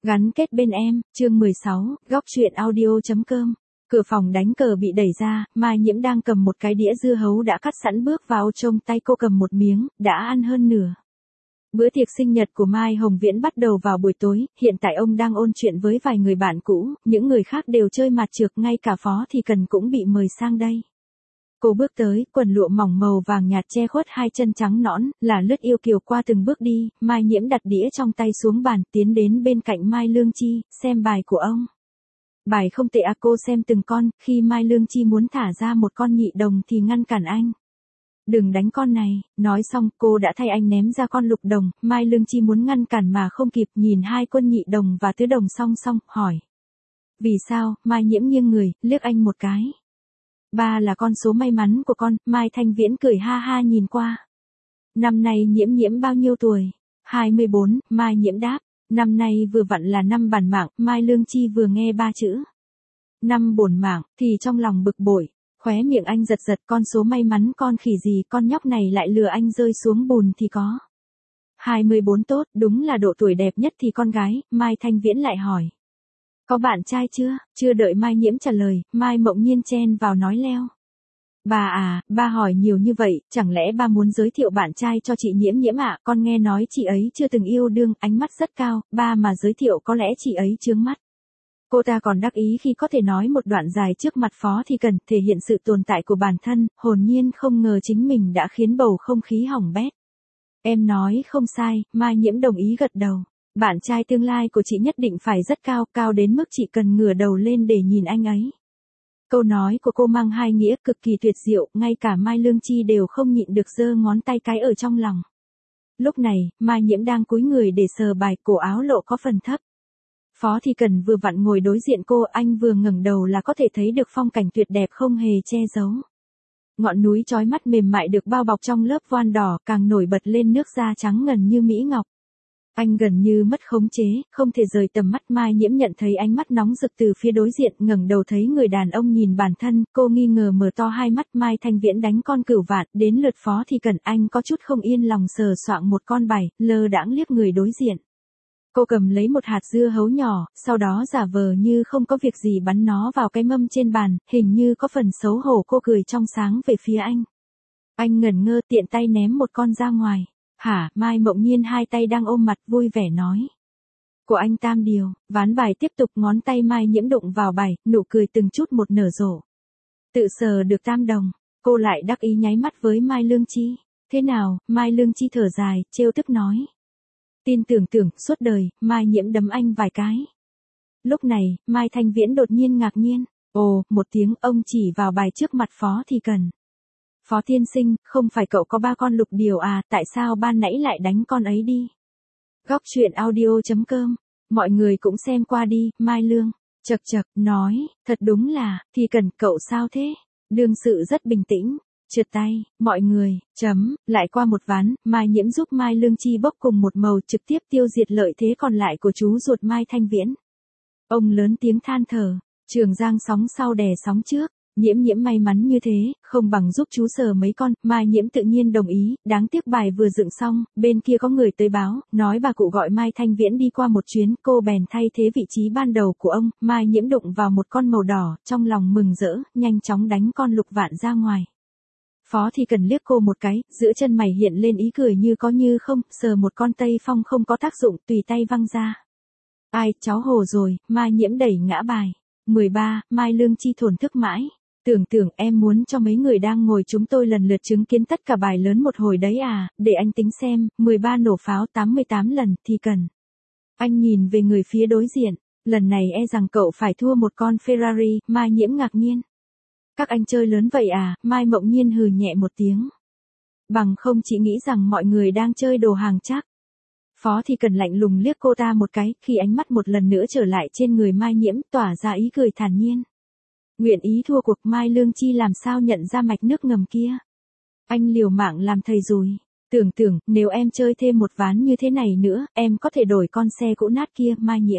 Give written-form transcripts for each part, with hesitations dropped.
Gắn kết bên em, chương 16, góc truyện audio.com. Cửa phòng đánh cờ bị đẩy ra, Mai Nhiễm đang cầm một cái đĩa dưa hấu đã cắt sẵn bước vào, trong tay cô cầm một miếng, đã ăn hơn nửa. Bữa tiệc sinh nhật của Mai Hồng Viễn bắt đầu vào buổi tối, hiện tại ông đang ôn chuyện với vài người bạn cũ, những người khác đều chơi mặt trược, ngay cả Phó Thì Cần cũng bị mời sang đây. Cô bước tới, quần lụa mỏng màu vàng nhạt che khuất hai chân trắng nõn, là lướt yêu kiều qua từng bước đi. Mai Nhiễm đặt đĩa trong tay xuống bàn, tiến đến bên cạnh Mai Lương Chi, xem bài của ông. Bài không tệ à, cô xem từng con, khi Mai Lương Chi muốn thả ra một con nhị đồng thì ngăn cản anh. Đừng đánh con này, nói xong cô đã thay anh ném ra con lục đồng. Mai Lương Chi muốn ngăn cản mà không kịp, nhìn hai quân nhị đồng và tứ đồng song song, hỏi. Vì sao? Mai Nhiễm nghiêng người, liếc anh một cái. 3 là con số may mắn của con. Mai Thanh Viễn cười ha ha nhìn qua. Năm nay Nhiễm bao nhiêu tuổi? 24, Mai Nhiễm đáp. Năm nay vừa vặn là năm bản mạng. Mai Lương Chi vừa nghe 3 chữ năm bổn mạng thì trong lòng bực bội, khóe miệng anh giật giật, con số may mắn con khỉ gì, con nhóc này lại lừa anh rơi xuống bùn thì có. 24 tốt, đúng là độ tuổi đẹp nhất thì con gái. Mai Thanh Viễn lại hỏi. Có bạn trai chưa? Chưa đợi Mai Nhiễm trả lời, Mai Mộng Nhiên chen vào nói leo. Bà à, ba hỏi nhiều như vậy, chẳng lẽ ba muốn giới thiệu bạn trai cho chị Nhiễm ạ? Con nghe nói chị ấy chưa từng yêu đương, ánh mắt rất cao, ba mà giới thiệu có lẽ chị ấy chướng mắt. Cô ta còn đắc ý khi có thể nói một đoạn dài trước mặt Phó Thì Cần, thể hiện sự tồn tại của bản thân, hồn nhiên không ngờ chính mình đã khiến bầu không khí hỏng bét. Em nói không sai, Mai Nhiễm đồng ý gật đầu. Bạn trai tương lai của chị nhất định phải rất cao, cao đến mức chị cần ngửa đầu lên để nhìn anh ấy. Câu nói của cô mang hai nghĩa cực kỳ tuyệt diệu, ngay cả Mai Lương Chi đều không nhịn được giơ ngón tay cái ở trong lòng. Lúc này, Mai Nhiễm đang cúi người để sờ bài, cổ áo lộ có phần thấp. Phó Thì Cần vừa vặn ngồi đối diện cô, anh vừa ngẩng đầu là có thể thấy được phong cảnh tuyệt đẹp không hề che giấu. Ngọn núi chói mắt mềm mại được bao bọc trong lớp voan đỏ, càng nổi bật lên nước da trắng ngần như mỹ ngọc. Anh gần như mất khống chế, không thể rời tầm mắt. Mai Nhiễm nhận thấy ánh mắt nóng rực từ phía đối diện, ngẩng đầu thấy người đàn ông nhìn bản thân, cô nghi ngờ mở to hai mắt. Mai Thanh Viễn đánh con cửu vạn, đến lượt Phó Thì Cần, anh có chút không yên lòng sờ soạng một con bài, lơ đãng liếc người đối diện. Cô cầm lấy một hạt dưa hấu nhỏ, sau đó giả vờ như không có việc gì bắn nó vào cái mâm trên bàn, hình như có phần xấu hổ. Cô cười trong sáng về phía anh. Anh ngẩn ngơ, tiện tay ném một con ra ngoài. Hả? Mai Mộng Nhiên hai tay đang ôm mặt vui vẻ nói. Của anh tam điều. Ván bài tiếp tục, ngón tay Mai Nhiễm đụng vào bài, nụ cười từng chút một nở rộ. Tự sờ được tam đồng, cô lại đắc ý nháy mắt với Mai Lương Chi. Thế nào? Mai Lương Chi thở dài, trêu tức nói. Tin tưởng suốt đời. Mai Nhiễm đấm anh vài cái. Lúc này, Mai Thanh Viễn đột nhiên ngạc nhiên. Ồ, một tiếng, ông chỉ vào bài trước mặt Phó Thì Cần. Phó tiên sinh, không phải cậu có 3 con lục điều à, tại sao ban nãy lại đánh con ấy đi? Góc truyện audio.com, mọi người cũng xem qua đi. Mai Lương chật nói, thật đúng là, Thì Cần, cậu sao thế? Đương sự rất bình tĩnh, trượt tay, mọi người, lại qua một ván, Mai Nhiễm giúp Mai Lương Chi bốc cùng một màu, trực tiếp tiêu diệt lợi thế còn lại của chú ruột Mai Thanh Viễn. Ông lớn tiếng than thở, Trường Giang sóng sau đè sóng trước. Nhiễm may mắn như thế, không bằng giúp chú sờ mấy con. Mai Nhiễm tự nhiên đồng ý, đáng tiếc bài vừa dựng xong, bên kia có người tới báo, nói bà cụ gọi Mai Thanh Viễn đi qua một chuyến, cô bèn thay thế vị trí ban đầu của ông. Mai Nhiễm đụng vào một con màu đỏ, trong lòng mừng rỡ, nhanh chóng đánh con lục vạn ra ngoài. Phó Thì Cần liếc cô một cái, giữa chân mày hiện lên ý cười như có như không, sờ một con tây phong không có tác dụng, tùy tay văng ra. Ai, cháu hồ rồi. Mai Nhiễm đẩy ngã bài. 13, Mai Lương Chi thổn thức mãi. Tưởng em muốn cho mấy người đang ngồi chúng tôi lần lượt chứng kiến tất cả bài lớn một hồi đấy à, để anh tính xem. 13 nổ pháo 88 lần. Thì Cần. Anh nhìn về người phía đối diện, lần này e rằng cậu phải thua một con Ferrari. Mai Nhiễm ngạc nhiên. Các anh chơi lớn vậy à? Mai Mộng Nhiên hừ nhẹ một tiếng. Bằng không chị nghĩ rằng mọi người đang chơi đồ hàng chắc. Phó Thì Cần lạnh lùng liếc cô ta một cái, khi ánh mắt một lần nữa trở lại trên người Mai Nhiễm, tỏa ra ý cười thản nhiên. Nguyện ý thua cuộc. Mai Lương Chi làm sao nhận ra mạch nước ngầm kia. Anh liều mạng làm thầy rồi. Tưởng, nếu em chơi thêm một ván như thế này nữa, em có thể đổi con xe cũ nát kia. Mai Nhiễm.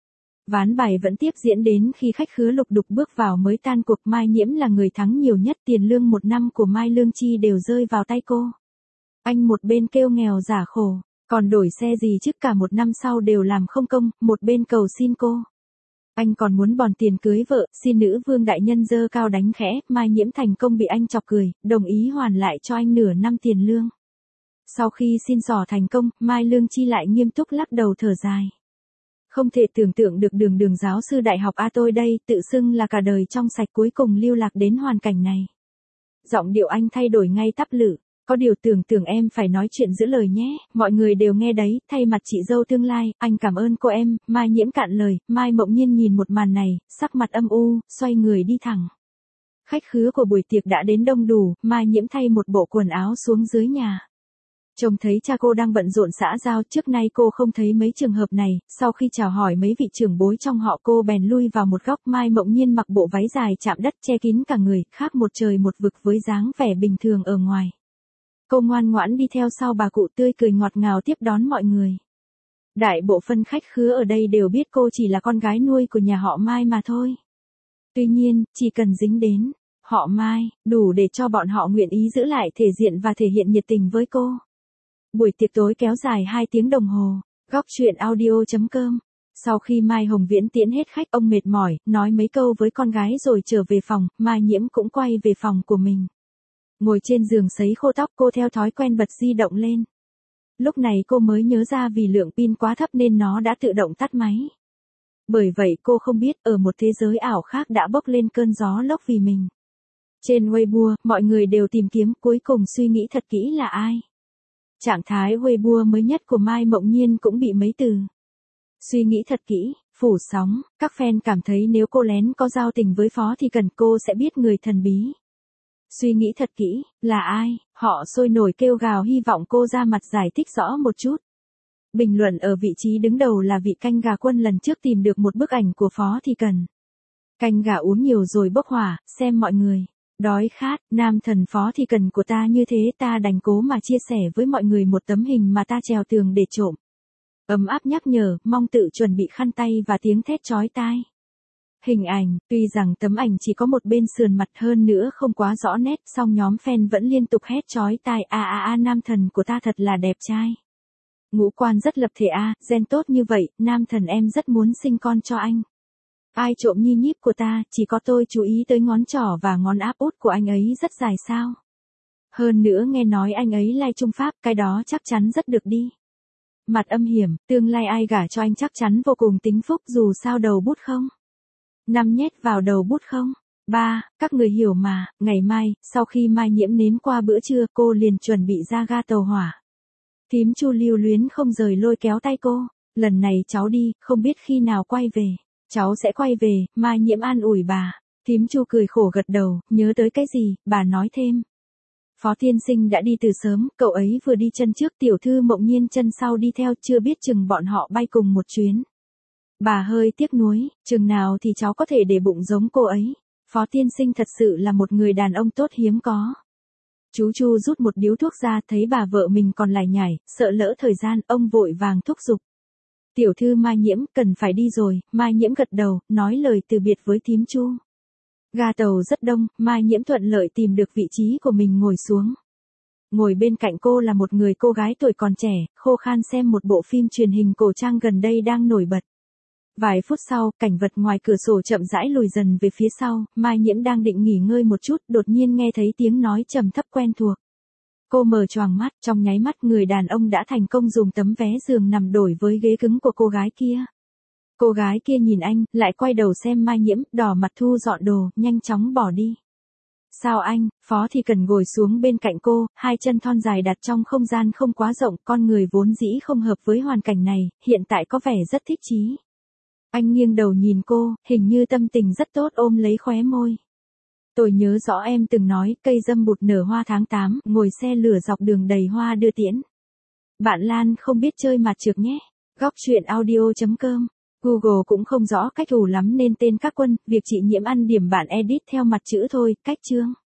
Ván bài vẫn tiếp diễn đến khi khách khứa lục đục bước vào mới tan cuộc. Mai Nhiễm là người thắng nhiều nhất, tiền lương 1 năm của Mai Lương Chi đều rơi vào tay cô. Anh một bên kêu nghèo giả khổ. Còn đổi xe gì chứ, cả một năm sau đều làm không công, một bên cầu xin cô. Anh còn muốn bòn tiền cưới vợ, xin nữ vương đại nhân giơ cao đánh khẽ, Mai Nhiễm thành công bị anh chọc cười, đồng ý hoàn lại cho anh nửa năm tiền lương. Sau khi xin xỏ thành công, Mai Lương Chi lại nghiêm túc lắc đầu thở dài. Không thể tưởng tượng được đường giáo sư đại học A tôi đây, tự xưng là cả đời trong sạch cuối cùng lưu lạc đến hoàn cảnh này. Giọng điệu anh thay đổi ngay tắp lự. Có điều tưởng em phải nói chuyện giữ lời nhé, mọi người đều nghe đấy, thay mặt chị dâu tương lai, anh cảm ơn cô em, Mai Nhiễm cạn lời, Mai Mộng Nhiên nhìn một màn này, sắc mặt âm u, xoay người đi thẳng. Khách khứa của buổi tiệc đã đến đông đủ, Mai Nhiễm thay một bộ quần áo xuống dưới nhà. Trông thấy cha cô đang bận rộn xã giao, trước nay cô không thấy mấy trường hợp này, sau khi chào hỏi mấy vị trưởng bối trong họ cô bèn lui vào một góc. Mai Mộng Nhiên mặc bộ váy dài chạm đất che kín cả người, khác một trời một vực với dáng vẻ bình thường ở ngoài. Cô ngoan ngoãn đi theo sau bà cụ tươi cười ngọt ngào tiếp đón mọi người. Đại bộ phân khách khứa ở đây đều biết cô chỉ là con gái nuôi của nhà họ Mai mà thôi. Tuy nhiên, chỉ cần dính đến họ Mai, đủ để cho bọn họ nguyện ý giữ lại thể diện và thể hiện nhiệt tình với cô. Buổi tiệc tối kéo dài 2 tiếng đồng hồ. Góc truyện audio.com. Sau khi Mai Hồng Viễn tiễn hết khách, ông mệt mỏi, nói mấy câu với con gái rồi trở về phòng, Mai Nhiễm cũng quay về phòng của mình. Ngồi trên giường sấy khô tóc, cô theo thói quen bật di động lên. Lúc này cô mới nhớ ra vì lượng pin quá thấp nên nó đã tự động tắt máy. Bởi vậy cô không biết ở một thế giới ảo khác đã bốc lên cơn gió lốc vì mình. Trên Weibo, mọi người đều tìm kiếm, cuối cùng suy nghĩ thật kỹ là ai. Trạng thái Weibo mới nhất của Mai Mộng Nhiên cũng bị mấy từ suy nghĩ thật kỹ phủ sóng. Các fan cảm thấy nếu cô lén có giao tình với Phó Thì Cần cô sẽ biết người thần bí. Suy nghĩ thật kỹ, là ai? Họ sôi nổi kêu gào hy vọng cô ra mặt giải thích rõ một chút. Bình luận ở vị trí đứng đầu là vị canh gà quân lần trước tìm được một bức ảnh của Phó Thì Cần. Canh gà uống nhiều rồi bốc hỏa, xem mọi người. Đói khát, nam thần Phó Thì Cần của ta như thế, ta đành cố mà chia sẻ với mọi người một tấm hình mà ta trèo tường để trộm. Ấm áp nhắc nhở, mong tự chuẩn bị khăn tay và tiếng thét chói tai. Hình ảnh, tuy rằng tấm ảnh chỉ có một bên sườn mặt, hơn nữa không quá rõ nét, song nhóm fan vẫn liên tục hét chói tai nam thần của ta thật là đẹp trai. Ngũ quan rất lập thể gen tốt như vậy, nam thần em rất muốn sinh con cho anh. Ai trộm nhi nhíp của ta, chỉ có tôi chú ý tới ngón trỏ và ngón áp út của anh ấy rất dài sao. Hơn nữa nghe nói anh ấy lai Trung Pháp, cái đó chắc chắn rất được đi. Mặt âm hiểm, tương lai ai gả cho anh chắc chắn vô cùng tính phúc, dù sao đầu bút không. 5 nhét vào đầu bút không? 3, các người hiểu mà, ngày mai, sau khi Mai Nhiễm nếm qua bữa trưa, cô liền chuẩn bị ra ga tàu hỏa. Thím Chu lưu luyến không rời lôi kéo tay cô, lần này cháu đi, không biết khi nào quay về. Cháu sẽ quay về, Mai Nhiễm an ủi bà. Thím Chu cười khổ gật đầu, nhớ tới cái gì, bà nói thêm. Phó tiên sinh đã đi từ sớm, cậu ấy vừa đi chân trước, tiểu thư Mộng Nhiên chân sau đi theo, chưa biết chừng bọn họ bay cùng một chuyến. Bà hơi tiếc nuối, chừng nào thì cháu có thể để bụng giống cô ấy. Phó tiên sinh thật sự là một người đàn ông tốt hiếm có. Chú Chu rút một điếu thuốc ra, thấy bà vợ mình còn lải nhải, sợ lỡ thời gian, ông vội vàng thúc giục. Tiểu thư Mai Nhiễm, cần phải đi rồi. Mai Nhiễm gật đầu, nói lời từ biệt với thím Chu. Ga tàu rất đông, Mai Nhiễm thuận lợi tìm được vị trí của mình ngồi xuống. Ngồi bên cạnh cô là một người cô gái tuổi còn trẻ, khô khan xem một bộ phim truyền hình cổ trang gần đây đang nổi bật. Vài phút sau, cảnh vật ngoài cửa sổ chậm rãi lùi dần về phía sau, Mai Nhiễm đang định nghỉ ngơi một chút, đột nhiên nghe thấy tiếng nói trầm thấp quen thuộc. Cô mở choàng mắt, trong nháy mắt người đàn ông đã thành công dùng tấm vé giường nằm đổi với ghế cứng của cô gái kia. Cô gái kia nhìn anh, lại quay đầu xem Mai Nhiễm, đỏ mặt thu dọn đồ, nhanh chóng bỏ đi. Sao anh? Phó Thì Cần ngồi xuống bên cạnh cô, hai chân thon dài đặt trong không gian không quá rộng, con người vốn dĩ không hợp với hoàn cảnh này, hiện tại có vẻ rất thích chí. Anh nghiêng đầu nhìn cô, hình như tâm tình rất tốt, ôm lấy khóe môi. Tôi nhớ rõ em từng nói, cây dâm bụt nở hoa tháng 8, ngồi xe lửa dọc đường đầy hoa đưa tiễn. Bạn Lan không biết chơi mặt trược nhé. Góc truyện audio.com. Google cũng không rõ cách thủ lắm nên tên các quân, việc chị Nhiễm ăn điểm bạn edit theo mặt chữ thôi, cách chương.